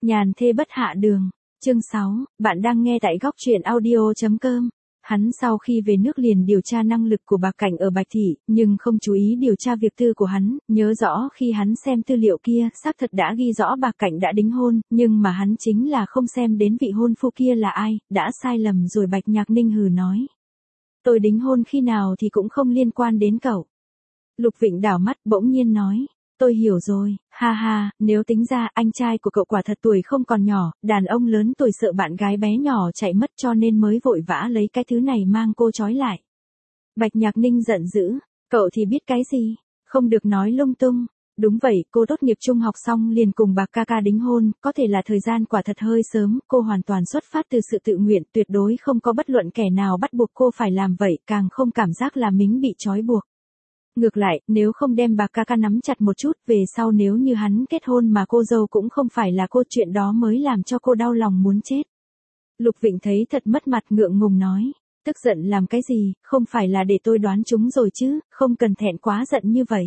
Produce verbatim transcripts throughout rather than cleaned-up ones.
Nhàn thê bất hạ đường. Chương sáu, bạn đang nghe tại góc truyện audio.com. Hắn sau khi về nước liền điều tra năng lực của bà Cảnh ở Bạch Thị, nhưng không chú ý điều tra việc tư của hắn, nhớ rõ khi hắn xem tư liệu kia, xác thật đã ghi rõ bà Cảnh đã đính hôn, nhưng mà hắn chính là không xem đến vị hôn phu kia là ai, đã sai lầm rồi. Bạch Nhạc Ninh hừ nói. Tôi đính hôn khi nào thì cũng không liên quan đến cậu. Lục Vịnh đảo mắt bỗng nhiên nói. Tôi hiểu rồi, ha ha, nếu tính ra anh trai của cậu quả thật tuổi không còn nhỏ, đàn ông lớn tuổi sợ bạn gái bé nhỏ chạy mất cho nên mới vội vã lấy cái thứ này mang cô trói lại. Bạch Nhạc Ninh giận dữ, cậu thì biết cái gì, không được nói lung tung. Đúng vậy, cô tốt nghiệp trung học xong liền cùng bà ca ca đính hôn, có thể là thời gian quả thật hơi sớm, cô hoàn toàn xuất phát từ sự tự nguyện, tuyệt đối không có bất luận kẻ nào bắt buộc cô phải làm vậy, càng không cảm giác là mình bị trói buộc. Ngược lại, nếu không đem bà ca ca nắm chặt một chút, về sau nếu như hắn kết hôn mà cô dâu cũng không phải là cô, chuyện đó mới làm cho cô đau lòng muốn chết. Lục Vịnh thấy thật mất mặt ngượng ngùng nói, tức giận làm cái gì, không phải là để tôi đoán chúng rồi chứ, không cần thẹn quá giận như vậy.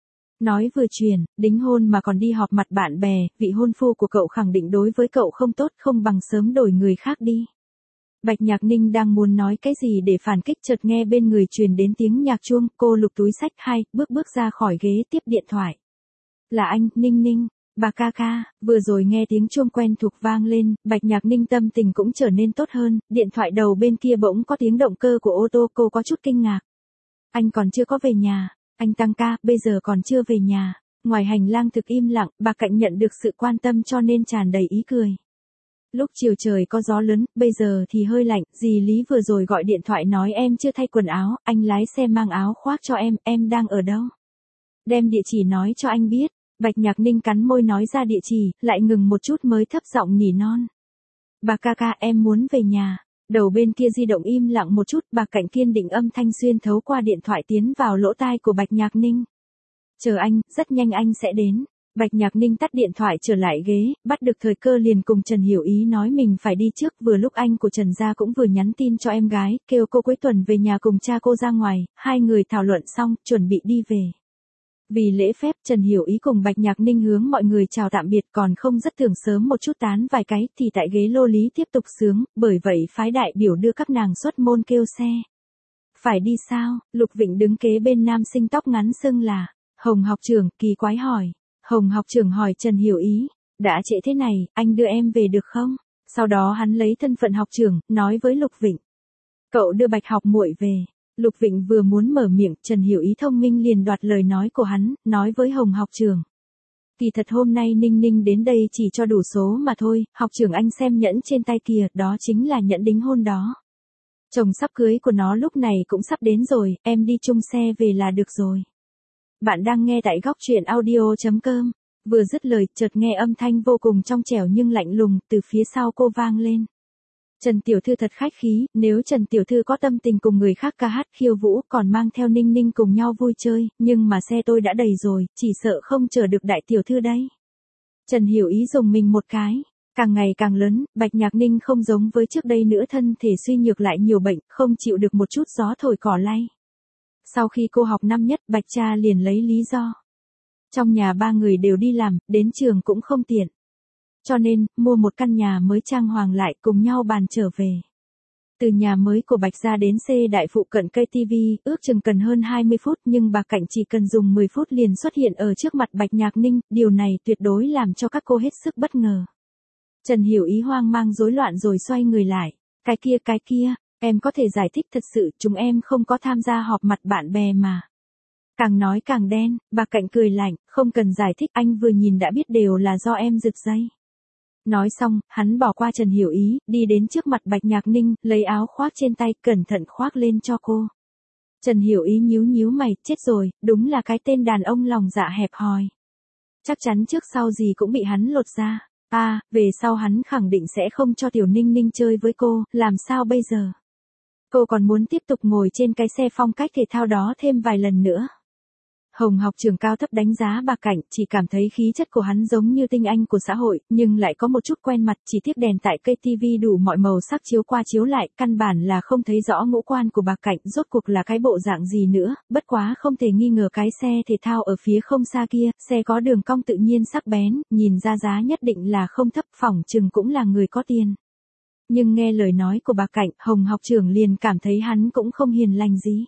Nói vừa truyền, đính hôn mà còn đi họp mặt bạn bè, vị hôn phu của cậu khẳng định đối với cậu không tốt, không bằng sớm đổi người khác đi. Bạch Nhạc Ninh đang muốn nói cái gì để phản kích, chợt nghe bên người truyền đến tiếng nhạc chuông, cô lục túi xách hai, bước bước ra khỏi ghế tiếp điện thoại. Là anh, Ninh Ninh, bà ca ca, vừa rồi nghe tiếng chuông quen thuộc vang lên, Bạch Nhạc Ninh tâm tình cũng trở nên tốt hơn, điện thoại đầu bên kia bỗng có tiếng động cơ của ô tô, cô có chút kinh ngạc. Anh còn chưa có về nhà, anh tăng ca, bây giờ còn chưa về nhà. Ngoài hành lang thực im lặng, bà Cạnh nhận được sự quan tâm cho nên tràn đầy ý cười. Lúc chiều trời có gió lớn, bây giờ thì hơi lạnh, dì Lý vừa rồi gọi điện thoại nói em chưa thay quần áo, anh lái xe mang áo khoác cho em, em đang ở đâu? Đem địa chỉ nói cho anh biết. Bạch Nhạc Ninh cắn môi nói ra địa chỉ, lại ngừng một chút mới thấp giọng nỉ non. Bà ca ca, em muốn về nhà. Đầu bên kia di động im lặng một chút, bà Cạnh kiên định âm thanh xuyên thấu qua điện thoại tiến vào lỗ tai của Bạch Nhạc Ninh. Chờ anh, rất nhanh anh sẽ đến. Bạch Nhạc Ninh tắt điện thoại trở lại ghế, bắt được thời cơ liền cùng Trần Hiểu Ý nói mình phải đi trước, vừa lúc anh của Trần gia cũng vừa nhắn tin cho em gái, kêu cô cuối tuần về nhà cùng cha cô ra ngoài, hai người thảo luận xong, chuẩn bị đi về. Vì lễ phép, Trần Hiểu Ý cùng Bạch Nhạc Ninh hướng mọi người chào tạm biệt, còn không rất thường sớm một chút tán vài cái, thì tại ghế lô lý tiếp tục sướng, bởi vậy phái đại biểu đưa các nàng xuất môn kêu xe. Phải đi sao? Lục Vịnh đứng kế bên nam sinh tóc ngắn xưng là Hồng học trưởng, kỳ quái hỏi. Hồng học trưởng hỏi Trần Hiểu Ý, đã trễ thế này, anh đưa em về được không? Sau đó hắn lấy thân phận học trưởng, nói với Lục Vịnh. Cậu đưa Bạch học muội về. Lục Vịnh vừa muốn mở miệng, Trần Hiểu Ý thông minh liền đoạt lời nói của hắn, nói với Hồng học trưởng. Kỳ thật hôm nay Ninh Ninh đến đây chỉ cho đủ số mà thôi, học trưởng anh xem nhẫn trên tay kìa, đó chính là nhẫn đính hôn đó. Chồng sắp cưới của nó lúc này cũng sắp đến rồi, em đi chung xe về là được rồi. Bạn đang nghe tại góc truyện audio.com. Vừa dứt lời, chợt nghe âm thanh vô cùng trong trẻo nhưng lạnh lùng, từ phía sau cô vang lên. Trần Tiểu Thư thật khách khí, nếu Trần Tiểu Thư có tâm tình cùng người khác ca hát khiêu vũ, còn mang theo Ninh Ninh cùng nhau vui chơi, nhưng mà xe tôi đã đầy rồi, chỉ sợ không chờ được Đại Tiểu Thư đấy. Trần Hiểu Ý dùng mình một cái. Càng ngày càng lớn, Bạch Nhạc Ninh không giống với trước đây nữa, thân thể suy nhược lại nhiều bệnh, không chịu được một chút gió thổi cỏ lay. Sau khi cô học năm nhất, Bạch cha liền lấy lý do. Trong nhà ba người đều đi làm, đến trường cũng không tiện. Cho nên, mua một căn nhà mới trang hoàng lại, cùng nhau bàn trở về. Từ nhà mới của Bạch gia đến C đại phụ cận cây ti vi, ước chừng cần hơn hai mươi phút, nhưng bà Cảnh chỉ cần dùng mười phút liền xuất hiện ở trước mặt Bạch Nhạc Ninh, điều này tuyệt đối làm cho các cô hết sức bất ngờ. Trần Hiểu Ý hoang mang rối loạn rồi xoay người lại. Cái kia cái kia, em có thể giải thích, thật sự chúng em không có tham gia họp mặt bạn bè mà. Càng nói càng đen, bà Cảnh cười lạnh, không cần giải thích, anh vừa nhìn đã biết đều là do em giật dây. Nói xong, hắn bỏ qua Trần Hiểu Ý, đi đến trước mặt Bạch Nhạc Ninh, lấy áo khoác trên tay, cẩn thận khoác lên cho cô. Trần Hiểu Ý nhíu nhíu mày, chết rồi, đúng là cái tên đàn ông lòng dạ hẹp hòi. Chắc chắn trước sau gì cũng bị hắn lột ra. À, về sau hắn khẳng định sẽ không cho Tiểu Ninh Ninh chơi với cô, làm sao bây giờ? Cô còn muốn tiếp tục ngồi trên cái xe phong cách thể thao đó thêm vài lần nữa. Hồng học trưởng cao thấp đánh giá Bạc Cảnh, chỉ cảm thấy khí chất của hắn giống như tinh anh của xã hội, nhưng lại có một chút quen mặt, chỉ tiếc đèn tại cây tivi đủ mọi màu sắc chiếu qua chiếu lại, căn bản là không thấy rõ ngũ quan của Bạc Cảnh, rốt cuộc là cái bộ dạng gì nữa, bất quá không thể nghi ngờ cái xe thể thao ở phía không xa kia, xe có đường cong tự nhiên sắc bén, nhìn ra giá nhất định là không thấp, phỏng chừng cũng là người có tiền. Nhưng nghe lời nói của Bạc Cảnh, Hồng học trưởng liền cảm thấy hắn cũng không hiền lành gì.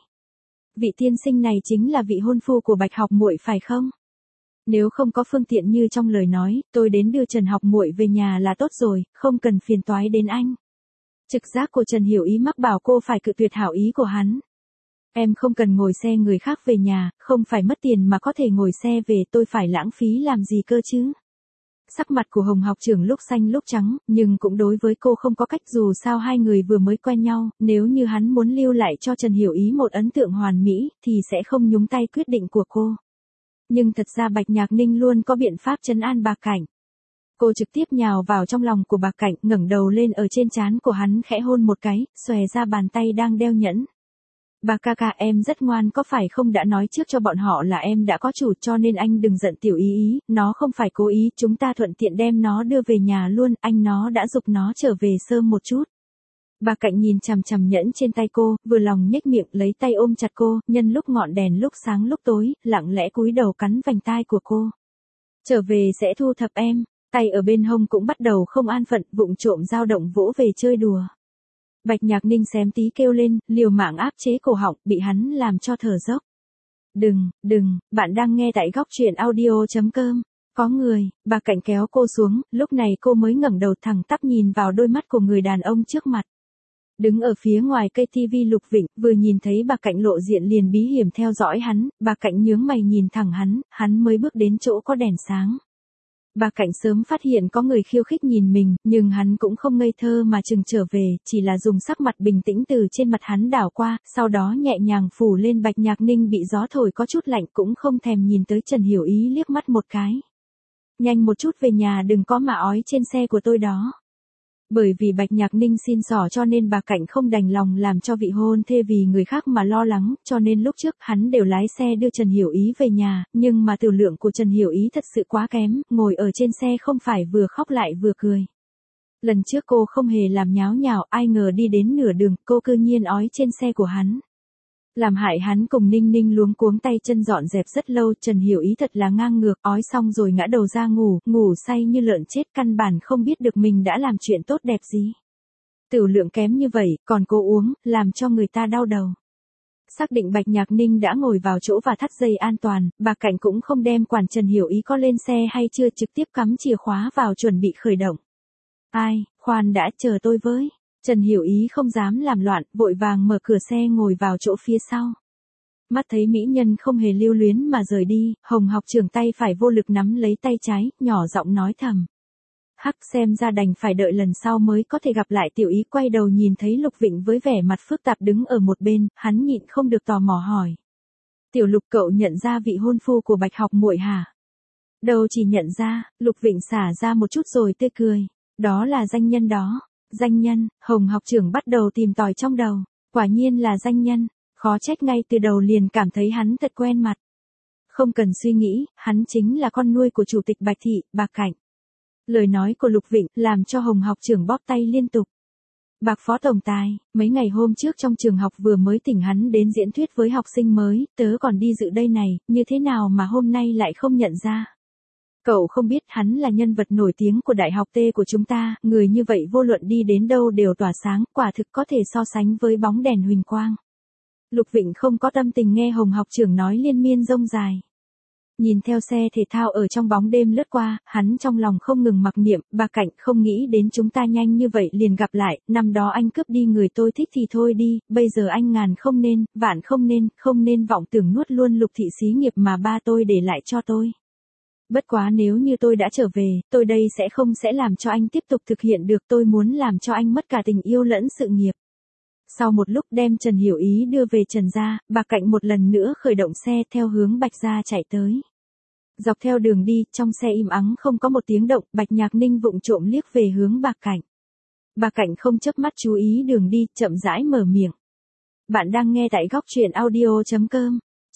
Vị tiên sinh này chính là vị hôn phu của Bạch học muội phải không? Nếu không có phương tiện như trong lời nói, tôi đến đưa Trần học muội về nhà là tốt rồi, không cần phiền toái đến anh. Trực giác của Trần Hiểu Ý mắc bảo cô phải cự tuyệt hảo ý của hắn. Em không cần ngồi xe người khác về nhà, không phải mất tiền mà có thể ngồi xe về, tôi phải lãng phí làm gì cơ chứ? Sắc mặt của Hồng học trưởng lúc xanh lúc trắng, nhưng cũng đối với cô không có cách, dù sao hai người vừa mới quen nhau, nếu như hắn muốn lưu lại cho Trần Hiểu Ý một ấn tượng hoàn mỹ, thì sẽ không nhúng tay quyết định của cô. Nhưng thật ra Bạch Nhạc Ninh luôn có biện pháp trấn an Bạc Cảnh. Cô trực tiếp nhào vào trong lòng của Bạc Cảnh, ngẩng đầu lên ở trên trán của hắn khẽ hôn một cái, xòe ra bàn tay đang đeo nhẫn. Bạc ca ca, em rất ngoan có phải không, đã nói trước cho bọn họ là em đã có chủ, cho nên anh đừng giận Tiểu Ý Ý, nó không phải cố ý, chúng ta thuận tiện đem nó đưa về nhà luôn, anh nó đã giục nó trở về sớm một chút. Bạc Cảnh nhìn chằm chằm nhẫn trên tay cô, vừa lòng nhếch miệng lấy tay ôm chặt cô, nhân lúc ngọn đèn lúc sáng lúc tối, lặng lẽ cúi đầu cắn vành tai của cô. Trở về sẽ thu thập em, tay ở bên hông cũng bắt đầu không an phận, vụng trộm dao động vỗ về chơi đùa. Bạch Nhạc Ninh xém tí kêu lên, liều mạng áp chế cổ họng, bị hắn làm cho thở dốc. Đừng, đừng, bạn đang nghe tại góc truyện audio chấm com. Có người, Bạc Cảnh kéo cô xuống, lúc này cô mới ngẩng đầu thẳng tắp nhìn vào đôi mắt của người đàn ông trước mặt. Đứng ở phía ngoài cây tivi Lục Vịnh, vừa nhìn thấy Bạc Cảnh lộ diện liền bí hiểm theo dõi hắn, Bạc Cảnh nhướng mày nhìn thẳng hắn, hắn mới bước đến chỗ có đèn sáng. Bạc Cảnh sớm phát hiện có người khiêu khích nhìn mình, nhưng hắn cũng không ngây thơ mà chừng trở về, chỉ là dùng sắc mặt bình tĩnh từ trên mặt hắn đảo qua, sau đó nhẹ nhàng phủ lên Bạch Nhạc Ninh bị gió thổi có chút lạnh, cũng không thèm nhìn tới Trần Hiểu Ý liếc mắt một cái. Nhanh một chút về nhà, đừng có mà ói trên xe của tôi đó. Bởi vì Bạch Nhạc Ninh xin xỏ cho nên Bạc Cảnh không đành lòng làm cho vị hôn thê vì người khác mà lo lắng, cho nên lúc trước hắn đều lái xe đưa Trần Hiểu Ý về nhà, nhưng mà tiểu lượng của Trần Hiểu Ý thật sự quá kém, ngồi ở trên xe không phải vừa khóc lại vừa cười. Lần trước cô không hề làm nháo nhào, ai ngờ đi đến nửa đường, cô cư nhiên ói trên xe của hắn. Làm hại hắn cùng Ninh Ninh luống cuống tay chân dọn dẹp rất lâu, Trần Hiểu Ý thật là ngang ngược, ói xong rồi ngã đầu ra ngủ, ngủ say như lợn chết, căn bản không biết được mình đã làm chuyện tốt đẹp gì. Tiểu lượng kém như vậy, còn cô uống, làm cho người ta đau đầu. Xác định Bạch Nhạc Ninh đã ngồi vào chỗ và thắt dây an toàn, Bạc Cảnh cũng không đem quản Trần Hiểu Ý có lên xe hay chưa, trực tiếp cắm chìa khóa vào chuẩn bị khởi động. Ai, khoan đã, chờ tôi với. Trần Hiểu Ý không dám làm loạn, vội vàng mở cửa xe ngồi vào chỗ phía sau. Mắt thấy mỹ nhân không hề lưu luyến mà rời đi, Hồng học trưởng tay phải vô lực nắm lấy tay trái, nhỏ giọng nói thầm. Hắc, xem ra đành phải đợi lần sau mới có thể gặp lại. Tiểu Ý quay đầu nhìn thấy Lục Vịnh với vẻ mặt phức tạp đứng ở một bên, hắn nhịn không được tò mò hỏi. Tiểu Lục, cậu nhận ra vị hôn phu của Bạch học muội hả? Đâu chỉ nhận ra, Lục Vịnh xả ra một chút rồi tươi cười. Đó là danh nhân đó. Danh nhân, Hồng học trưởng bắt đầu tìm tòi trong đầu, quả nhiên là danh nhân, khó trách ngay từ đầu liền cảm thấy hắn thật quen mặt. Không cần suy nghĩ, hắn chính là con nuôi của chủ tịch Bạch Thị, Bạc Cảnh. Lời nói của Lục Vịnh làm cho Hồng học trưởng bóp tay liên tục. Bạc phó tổng tài, mấy ngày hôm trước trong trường học vừa mới thỉnh hắn đến diễn thuyết với học sinh mới, tớ còn đi dự đây này, như thế nào mà hôm nay lại không nhận ra. Cậu không biết hắn là nhân vật nổi tiếng của đại học T của chúng ta, người như vậy vô luận đi đến đâu đều tỏa sáng, quả thực có thể so sánh với bóng đèn huỳnh quang. Lục Vịnh không có tâm tình nghe Hồng học trưởng nói liên miên rông dài. Nhìn theo xe thể thao ở trong bóng đêm lướt qua, hắn trong lòng không ngừng mặc niệm, Bạc Cảnh, không nghĩ đến chúng ta nhanh như vậy liền gặp lại, năm đó anh cướp đi người tôi thích thì thôi đi, bây giờ anh ngàn không nên, vạn không nên, không nên vọng tưởng nuốt luôn Lục thị xí nghiệp mà ba tôi để lại cho tôi. Bất quá nếu như tôi đã trở về, tôi đây sẽ không sẽ làm cho anh tiếp tục thực hiện được, tôi muốn làm cho anh mất cả tình yêu lẫn sự nghiệp. Sau một lúc đem Trần Hiểu Ý đưa về Trần gia, Bạc Cảnh một lần nữa khởi động xe theo hướng Bạch gia chạy tới. Dọc theo đường đi, trong xe im ắng không có một tiếng động, Bạch Nhạc Ninh vụng trộm liếc về hướng Bạc Cảnh. Bạc Cảnh không chớp mắt chú ý đường đi, chậm rãi mở miệng. Bạn đang nghe tại góc truyện audio chấm com.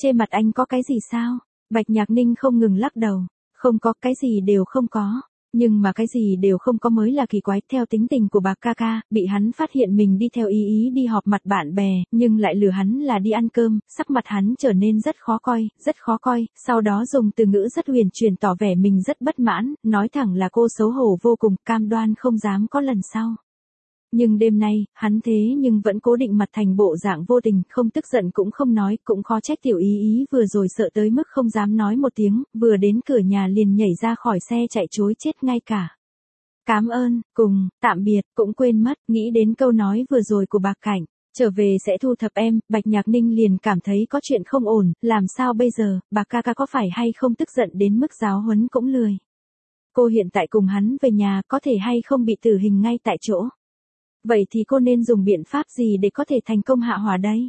Trên mặt anh có cái gì sao? Bạch Nhạc Ninh không ngừng lắc đầu. Không có, cái gì đều không có. Nhưng mà cái gì đều không có mới là kỳ quái. Theo tính tình của Bạc ca ca, bị hắn phát hiện mình đi theo ý ý đi họp mặt bạn bè, nhưng lại lừa hắn là đi ăn cơm, sắc mặt hắn trở nên rất khó coi, rất khó coi, sau đó dùng từ ngữ rất huyền chuyển tỏ vẻ mình rất bất mãn, nói thẳng là cô xấu hổ vô cùng, cam đoan không dám có lần sau. Nhưng đêm nay, hắn thế nhưng vẫn cố định mặt thành bộ dạng vô tình, không tức giận cũng không nói, cũng khó trách tiểu ý ý vừa rồi sợ tới mức không dám nói một tiếng, vừa đến cửa nhà liền nhảy ra khỏi xe chạy trối chết ngay cả. Cám ơn, cùng, tạm biệt, cũng quên mất, nghĩ đến câu nói vừa rồi của Bạc Cảnh. Trở về sẽ thu thập em, Bạch Nhạc Ninh liền cảm thấy có chuyện không ổn, làm sao bây giờ, Bạc ca ca có phải hay không tức giận đến mức giáo huấn cũng lười. Cô hiện tại cùng hắn về nhà có thể hay không bị tử hình ngay tại chỗ. Vậy thì cô nên dùng biện pháp gì để có thể thành công hạ hỏa đây?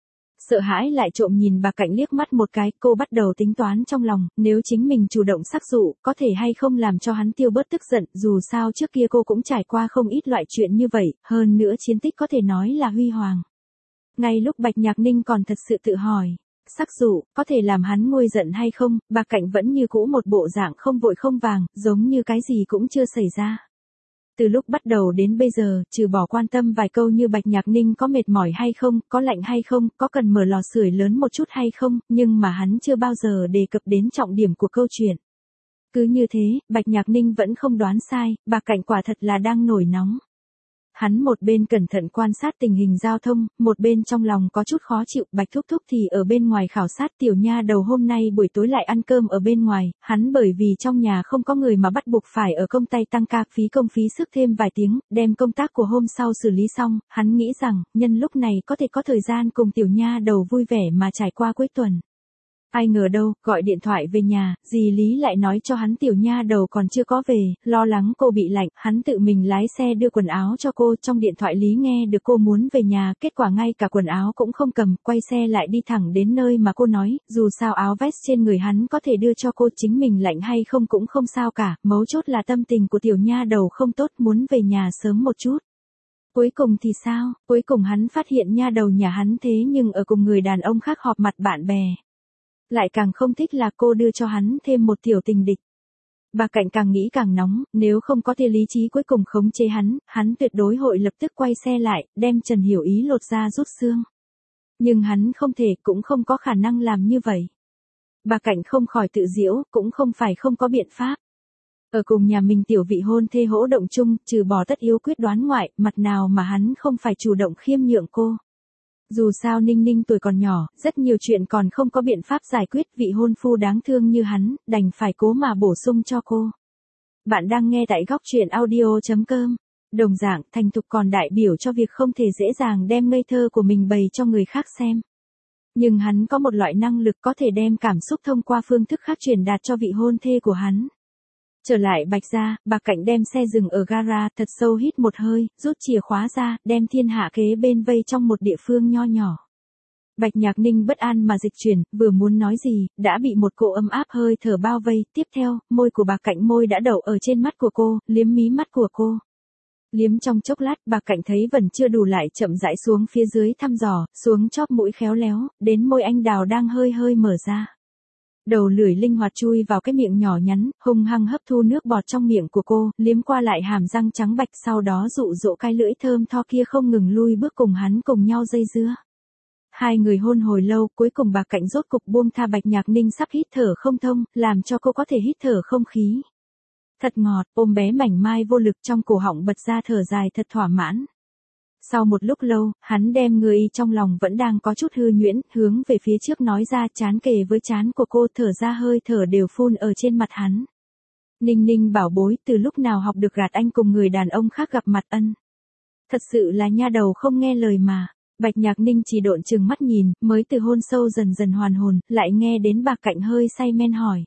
Sợ hãi lại trộm nhìn Bạc Cảnh liếc mắt một cái, cô bắt đầu tính toán trong lòng, nếu chính mình chủ động sắc dụ, có thể hay không làm cho hắn tiêu bớt tức giận, dù sao trước kia cô cũng trải qua không ít loại chuyện như vậy, hơn nữa chiến tích có thể nói là huy hoàng. Ngay lúc Bạch Nhạc Ninh còn thật sự tự hỏi, sắc dụ, có thể làm hắn nguôi giận hay không, Bạc Cảnh vẫn như cũ một bộ dạng không vội không vàng, giống như cái gì cũng chưa xảy ra. Từ lúc bắt đầu đến bây giờ, trừ bỏ quan tâm vài câu như Bạch Nhạc Ninh có mệt mỏi hay không, có lạnh hay không, có cần mở lò sưởi lớn một chút hay không, nhưng mà hắn chưa bao giờ đề cập đến trọng điểm của câu chuyện. Cứ như thế, Bạch Nhạc Ninh vẫn không đoán sai, Bạc Cảnh quả thật là đang nổi nóng. Hắn một bên cẩn thận quan sát tình hình giao thông, một bên trong lòng có chút khó chịu, Bạch Thúc Thúc thì ở bên ngoài khảo sát tiểu nha đầu hôm nay buổi tối lại ăn cơm ở bên ngoài, hắn bởi vì trong nhà không có người mà bắt buộc phải ở công tay tăng ca phí công phí sức thêm vài tiếng, đem công tác của hôm sau xử lý xong, hắn nghĩ rằng, nhân lúc này có thể có thời gian cùng tiểu nha đầu vui vẻ mà trải qua cuối tuần. Ai ngờ đâu, gọi điện thoại về nhà, dì Lý lại nói cho hắn tiểu nha đầu còn chưa có về, lo lắng cô bị lạnh, hắn tự mình lái xe đưa quần áo cho cô, trong điện thoại Lý nghe được cô muốn về nhà, kết quả ngay cả quần áo cũng không cầm, quay xe lại đi thẳng đến nơi mà cô nói, dù sao áo vest trên người hắn có thể đưa cho cô, chính mình lạnh hay không cũng không sao cả, mấu chốt là tâm tình của tiểu nha đầu không tốt, muốn về nhà sớm một chút. Cuối cùng thì sao, cuối cùng hắn phát hiện nha đầu nhà hắn thế nhưng ở cùng người đàn ông khác họp mặt bạn bè. Lại càng không thích là cô đưa cho hắn thêm một tiểu tình địch. Bạc Cảnh càng nghĩ càng nóng, nếu không có tia lý trí cuối cùng khống chế hắn, hắn tuyệt đối hội lập tức quay xe lại, đem Trần Hiểu Ý lột ra rút xương. Nhưng hắn không thể, cũng không có khả năng làm như vậy. Bạc Cảnh không khỏi tự giễu, cũng không phải không có biện pháp. Ở cùng nhà mình tiểu vị hôn thê hỗ động chung, trừ bỏ tất yếu quyết đoán ngoại, mặt nào mà hắn không phải chủ động khiêm nhượng cô. Dù sao Ninh Ninh tuổi còn nhỏ, rất nhiều chuyện còn không có biện pháp giải quyết, vị hôn phu đáng thương như hắn, đành phải cố mà bổ sung cho cô. Bạn đang nghe tại góc truyện audio chấm com. Đồng dạng, thành thục còn đại biểu cho việc không thể dễ dàng đem ngây thơ của mình bày cho người khác xem. Nhưng hắn có một loại năng lực có thể đem cảm xúc thông qua phương thức khác truyền đạt cho vị hôn thê của hắn. Trở lại Bạch gia, Bạc Cảnh đem xe dừng ở gara, thật sâu hít một hơi, rút chìa khóa ra, đem thiên hạ kế bên vây trong một địa phương nho nhỏ. Bạch Nhạc Ninh bất an mà dịch chuyển, vừa muốn nói gì, đã bị một cỗ ấm áp hơi thở bao vây, tiếp theo, môi của Bạc Cảnh môi đã đậu ở trên mắt của cô, liếm mí mắt của cô. Liếm trong chốc lát, Bạc Cảnh thấy vẫn chưa đủ lại chậm rãi xuống phía dưới thăm dò, xuống chóp mũi khéo léo, đến môi anh đào đang hơi hơi mở ra. Đầu lưỡi linh hoạt chui vào cái miệng nhỏ nhắn, hung hăng hấp thu nước bọt trong miệng của cô, liếm qua lại hàm răng trắng bạch, sau đó dụ dỗ cái lưỡi thơm tho kia không ngừng lui bước cùng hắn cùng nhau dây dưa. Hai người hôn hồi lâu, cuối cùng Bạc Cảnh rốt cục buông tha. Bạch Nhạc Ninh sắp hít thở không thông, làm cho cô có thể hít thở không khí. Thật ngọt, ôm bé mảnh mai vô lực trong cổ họng bật ra thở dài thật thỏa mãn. Sau một lúc lâu, hắn đem người trong lòng vẫn đang có chút hư nhuyễn, hướng về phía trước nói ra, chán kề với chán của cô, thở ra hơi thở đều phun ở trên mặt hắn. Ninh Ninh bảo bối, từ lúc nào học được gạt anh cùng người đàn ông khác gặp mặt ân. Thật sự là nha đầu không nghe lời mà. Bạch Nhạc Ninh chỉ độn chừng mắt nhìn, mới từ hôn sâu dần dần hoàn hồn, lại nghe đến Bạc Cảnh hơi say men hỏi.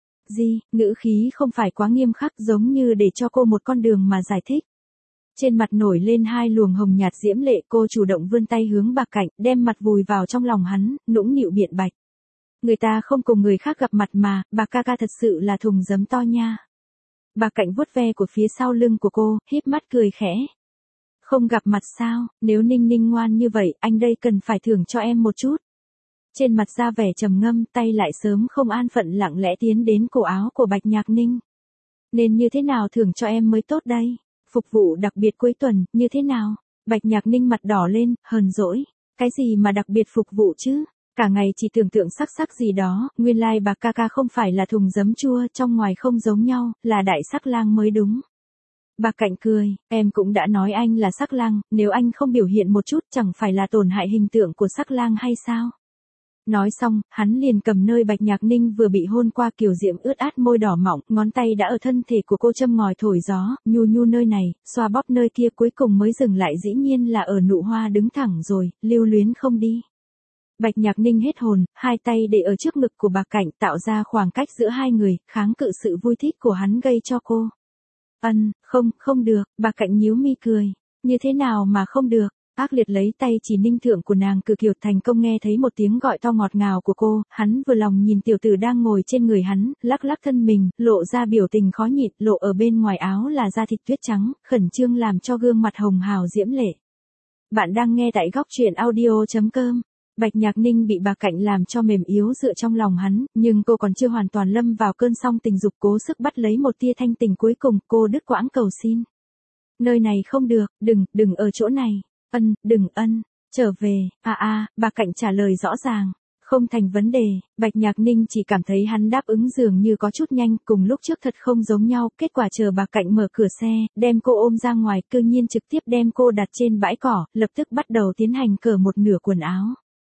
Gì, ngữ khí không phải quá nghiêm khắc, giống như để cho cô một con đường mà giải thích. Trên mặt nổi lên hai luồng hồng nhạt diễm lệ, cô chủ động vươn tay hướng Bạc Cảnh, đem mặt vùi vào trong lòng hắn, nũng nịu biện bạch. Người ta không cùng người khác gặp mặt mà, Bạc ca ca thật sự là thùng giấm to nha. Bạc Cảnh vuốt ve của phía sau lưng của cô, híp mắt cười khẽ. Không gặp mặt sao, nếu Ninh Ninh ngoan như vậy, anh đây cần phải thưởng cho em một chút. Trên mặt ra vẻ trầm ngâm, tay lại sớm không an phận lặng lẽ tiến đến cổ áo của Bạch Nhạc Ninh. Nên như thế nào thưởng cho em mới tốt đây? Phục vụ đặc biệt cuối tuần, như thế nào? Bạch Nhạc Ninh mặt đỏ lên, hờn dỗi. Cái gì mà đặc biệt phục vụ chứ? Cả ngày chỉ tưởng tượng sắc sắc gì đó, nguyên lai like bà ca ca không phải là thùng giấm chua, trong ngoài không giống nhau, là đại sắc lang mới đúng. Bà Cạnh cười, em cũng đã nói anh là sắc lang, nếu anh không biểu hiện một chút chẳng phải là tổn hại hình tượng của sắc lang hay sao? Nói xong, hắn liền cầm nơi Bạch Nhạc Ninh vừa bị hôn qua kiểu diễm ướt át môi đỏ mọng, ngón tay đã ở thân thể của cô châm ngòi thổi gió, nhu nhu nơi này, xoa bóp nơi kia cuối cùng mới dừng lại dĩ nhiên là ở nụ hoa đứng thẳng rồi, lưu luyến không đi. Bạch Nhạc Ninh hết hồn, hai tay để ở trước ngực của bà Cảnh tạo ra khoảng cách giữa hai người, kháng cự sự vui thích của hắn gây cho cô. Ân, không, không được, bà Cảnh nhíu mi cười. Như thế nào mà không được? Ác liệt lấy tay chỉ ninh thượng của nàng cử kiều thành công nghe thấy một tiếng gọi to ngọt ngào của cô, hắn vừa lòng nhìn tiểu tử đang ngồi trên người hắn, lắc lắc thân mình, lộ ra biểu tình khó nhịn, lộ ở bên ngoài áo là da thịt tuyết trắng, khẩn trương làm cho gương mặt hồng hào diễm lệ. Bạn đang nghe tại góc truyện audio chấm com. Bạch Nhạc Ninh bị bà Cạnh làm cho mềm yếu dựa trong lòng hắn, nhưng cô còn chưa hoàn toàn lâm vào cơn song tình dục cố sức bắt lấy một tia thanh tình cuối cùng, cô đứt quãng cầu xin. Nơi này không được, đừng, đừng ở chỗ này. Ân, đừng ân, trở về, à à, bà Cạnh trả lời rõ ràng. Không thành vấn đề, Bạch Nhạc Ninh chỉ cảm thấy hắn đáp ứng dường như có chút nhanh, cùng lúc trước thật không giống nhau, kết quả chờ bà Cạnh mở cửa xe, đem cô ôm ra ngoài, cư nhiên trực tiếp đem cô đặt trên bãi cỏ, lập tức bắt đầu tiến hành cởi một nửa quần áo.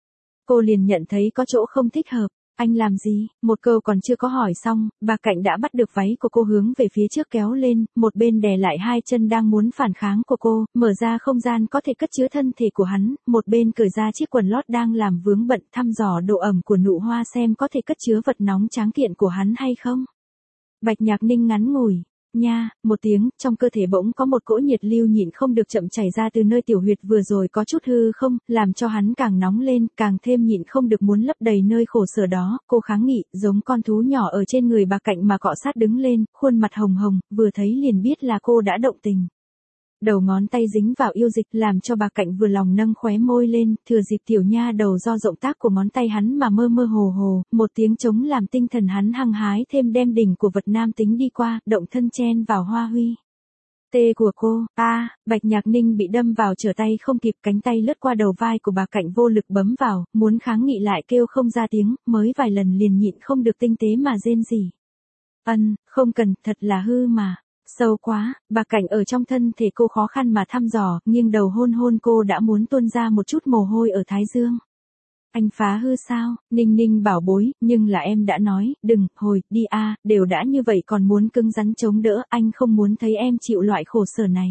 Cô liền nhận thấy có chỗ không thích hợp. Anh làm gì? Một câu còn chưa có hỏi xong, bà Cạnh đã bắt được váy của cô hướng về phía trước kéo lên, một bên đè lại hai chân đang muốn phản kháng của cô, mở ra không gian có thể cất chứa thân thể của hắn, một bên cởi ra chiếc quần lót đang làm vướng bận thăm dò độ ẩm của nụ hoa xem có thể cất chứa vật nóng tráng kiện của hắn hay không. Bạch Nhạc Ninh ngắn ngủi. Nha, một tiếng, trong cơ thể bỗng có một cỗ nhiệt lưu nhịn không được chậm chảy ra từ nơi tiểu huyệt vừa rồi có chút hư không, làm cho hắn càng nóng lên, càng thêm nhịn không được muốn lấp đầy nơi khổ sở đó, cô kháng nghị, giống con thú nhỏ ở trên người bà Cạnh mà cọ sát đứng lên, khuôn mặt hồng hồng, vừa thấy liền biết là cô đã động tình. Đầu ngón tay dính vào yêu dịch làm cho bà Cạnh vừa lòng nâng khóe môi lên, thừa dịp tiểu nha đầu do rộng tác của ngón tay hắn mà mơ mơ hồ hồ, một tiếng trống làm tinh thần hắn hăng hái thêm đem đỉnh của vật nam tính đi qua, động thân chen vào hoa huy. Tê của cô, a à, Bạch Nhạc Ninh bị đâm vào trở tay không kịp, cánh tay lướt qua đầu vai của bà Cạnh vô lực bấm vào, muốn kháng nghị lại kêu không ra tiếng, mới vài lần liền nhịn không được tinh tế mà rên rỉ. Ân, không cần, thật là hư mà. Sâu quá, bà Cảnh ở trong thân thể cô khó khăn mà thăm dò, nghiêng đầu hôn hôn cô đã muốn tuôn ra một chút mồ hôi ở thái dương. Anh phá hư sao? Ninh Ninh bảo bối, nhưng là em đã nói, đừng, hồi, đi a, đều đã như vậy còn muốn cứng rắn chống đỡ, anh không muốn thấy em chịu loại khổ sở này.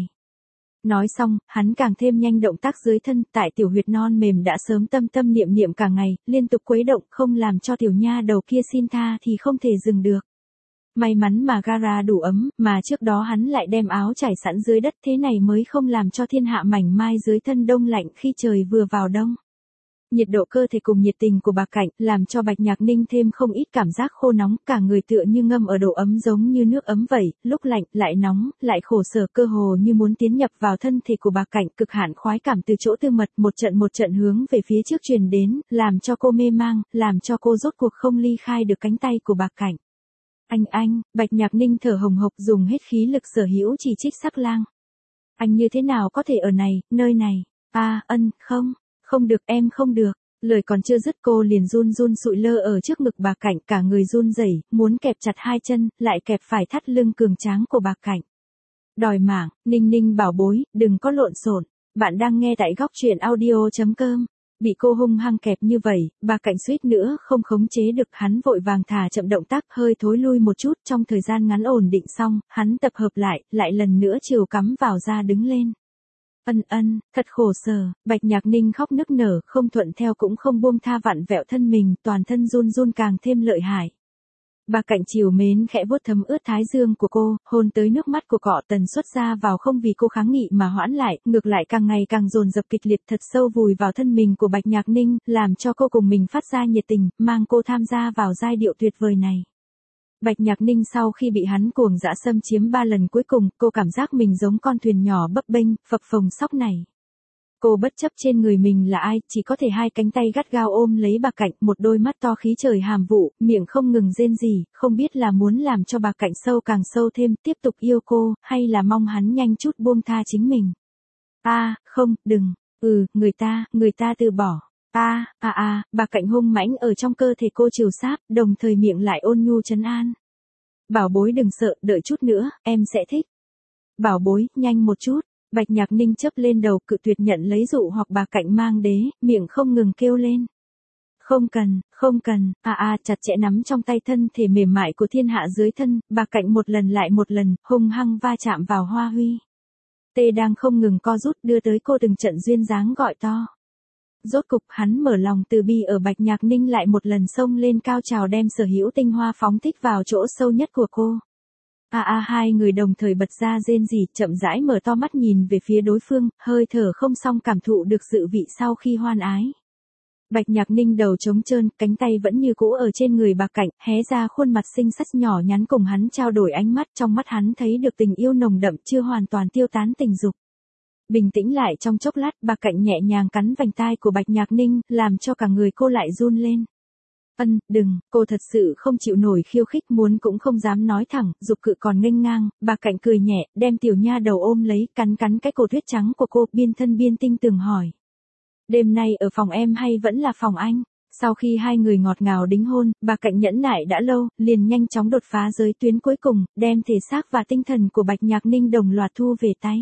Nói xong, hắn càng thêm nhanh động tác dưới thân, tại tiểu huyệt non mềm đã sớm tâm tâm niệm niệm cả ngày, liên tục quấy động, không làm cho tiểu nha đầu kia xin tha thì không thể dừng được. May mắn mà gara đủ ấm, mà trước đó hắn lại đem áo trải sẵn dưới đất, thế này mới không làm cho thiên hạ mảnh mai dưới thân đông lạnh khi trời vừa vào đông. Nhiệt độ cơ thể cùng nhiệt tình của bà Cạnh, làm cho Bạch Nhạc Ninh thêm không ít cảm giác khô nóng, cả người tựa như ngâm ở độ ấm giống như nước ấm vậy, lúc lạnh, lại nóng, lại khổ sở, cơ hồ như muốn tiến nhập vào thân thể của bà Cạnh, cực hạn khoái cảm từ chỗ tư mật, một trận một trận hướng về phía trước truyền đến, làm cho cô mê mang, làm cho cô rốt cuộc không ly khai được cánh tay của bà Cạnh. Anh anh, Bạch Nhạc Ninh thở hồng hộc dùng hết khí lực sở hữu chỉ trích sắc lang. Anh như thế nào có thể ở này, nơi này? À, ân, không, không được, em không được. Lời còn chưa dứt cô liền run run sụi lơ ở trước ngực bà Cạnh, cả người run rẩy, muốn kẹp chặt hai chân, lại kẹp phải thắt lưng cường tráng của bà Cạnh. Đòi mạng, Ninh Ninh bảo bối, đừng có lộn xộn. Bạn đang nghe tại góc truyện audio chấm com. Bị cô hung hăng kẹp như vậy, bà Cạnh suýt nữa không khống chế được, hắn vội vàng thả chậm động tác, hơi thối lui một chút, trong thời gian ngắn ổn định xong, hắn tập hợp lại, lại lần nữa chiều cắm vào ra đứng lên. Ân ân, thật khổ sở, Bạch Nhạc Ninh khóc nức nở, không thuận theo cũng không buông tha vặn vẹo thân mình, toàn thân run run càng thêm lợi hại. Bà Cạnh chiều mến khẽ vuốt thấm ướt thái dương của cô, hôn tới nước mắt của cọ tần suất ra vào không vì cô kháng nghị mà hoãn lại, ngược lại càng ngày càng dồn dập kịch liệt thật sâu vùi vào thân mình của Bạch Nhạc Ninh, làm cho cô cùng mình phát ra nhiệt tình, mang cô tham gia vào giai điệu tuyệt vời này. Bạch Nhạc Ninh sau khi bị hắn cuồng dã xâm chiếm ba lần cuối cùng, cô cảm giác mình giống con thuyền nhỏ bấp bênh, phập phồng sóc này. Cô bất chấp trên người mình là ai, chỉ có thể hai cánh tay gắt gao ôm lấy bà Cạnh, một đôi mắt to khí trời hàm vụ, miệng không ngừng rên rỉ, không biết là muốn làm cho bà Cạnh sâu càng sâu thêm, tiếp tục yêu cô, hay là mong hắn nhanh chút buông tha chính mình. A, à, không, đừng, ừ, người ta, người ta từ bỏ. A, a a, bà Cạnh hung mãnh ở trong cơ thể cô chiều sáp, đồng thời miệng lại ôn nhu trấn an. Bảo bối đừng sợ, đợi chút nữa, em sẽ thích. Bảo bối, nhanh một chút. Bạch Nhạc Ninh chớp lên đầu, cự tuyệt nhận lấy dụ hoặc bà Cạnh mang đế, miệng không ngừng kêu lên. Không cần, không cần, a a, chặt chẽ nắm trong tay thân thể mềm mại của thiên hạ dưới thân, bà Cạnh một lần lại một lần, hung hăng va chạm vào Hoa Huy. Tê đang không ngừng co rút đưa tới cô từng trận duyên dáng gọi to. Rốt cục hắn mở lòng từ bi ở Bạch Nhạc Ninh lại một lần xông lên cao trào đem sở hữu tinh hoa phóng thích vào chỗ sâu nhất của cô. A a hai người đồng thời bật ra rên rỉ, chậm rãi mở to mắt nhìn về phía đối phương, hơi thở không xong cảm thụ được sự vị sau khi hoan ái. Bạch Nhạc Ninh đầu trống trơn, cánh tay vẫn như cũ ở trên người bà Cạnh, hé ra khuôn mặt xinh xắn nhỏ nhắn cùng hắn trao đổi ánh mắt, trong mắt hắn thấy được tình yêu nồng đậm chưa hoàn toàn tiêu tán tình dục. Bình tĩnh lại trong chốc lát, bà Cạnh nhẹ nhàng cắn vành tai của Bạch Nhạc Ninh, làm cho cả người cô lại run lên. Ân, đừng, cô thật sự không chịu nổi khiêu khích, muốn cũng không dám nói thẳng, dục cự còn nghênh ngang, bà Cạnh cười nhẹ, đem tiểu nha đầu ôm lấy, cắn cắn cái cổ tuyết trắng của cô, biên thân biên tinh tường hỏi. Đêm nay ở phòng em hay vẫn là phòng anh? Sau khi hai người ngọt ngào đính hôn, bà Cạnh nhẫn nại đã lâu, liền nhanh chóng đột phá giới tuyến cuối cùng, đem thể xác và tinh thần của Bạch Nhạc Ninh đồng loạt thu về tay.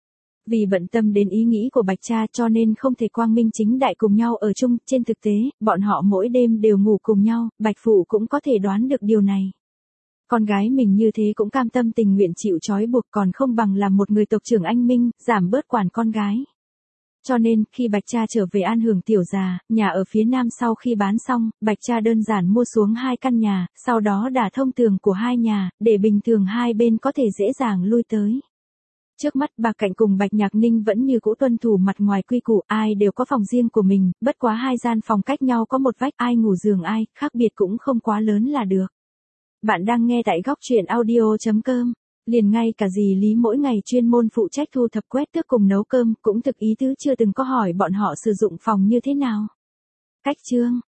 Vì bận tâm đến ý nghĩ của Bạch cha cho nên không thể quang minh chính đại cùng nhau ở chung, trên thực tế, bọn họ mỗi đêm đều ngủ cùng nhau, Bạch phụ cũng có thể đoán được điều này. Con gái mình như thế cũng cam tâm tình nguyện chịu trói buộc, còn không bằng làm một người tộc trưởng anh minh, giảm bớt quản con gái. Cho nên, khi Bạch cha trở về an hưởng tiểu già, nhà ở phía nam sau khi bán xong, Bạch cha đơn giản mua xuống hai căn nhà, sau đó đả thông tường của hai nhà, để bình thường hai bên có thể dễ dàng lui tới. Trước mắt bà Cạnh cùng Bạch Nhạc Ninh vẫn như cũ tuân thủ mặt ngoài quy củ, ai đều có phòng riêng của mình, bất quá hai gian phòng cách nhau có một vách, ai ngủ giường ai, khác biệt cũng không quá lớn là được. Bạn đang nghe tại góc truyện audio chấm com. Liền ngay cả dì Lý mỗi ngày chuyên môn phụ trách thu thập quét tước cùng nấu cơm, cũng thực ý tứ chưa từng có hỏi bọn họ sử dụng phòng như thế nào. Cách chương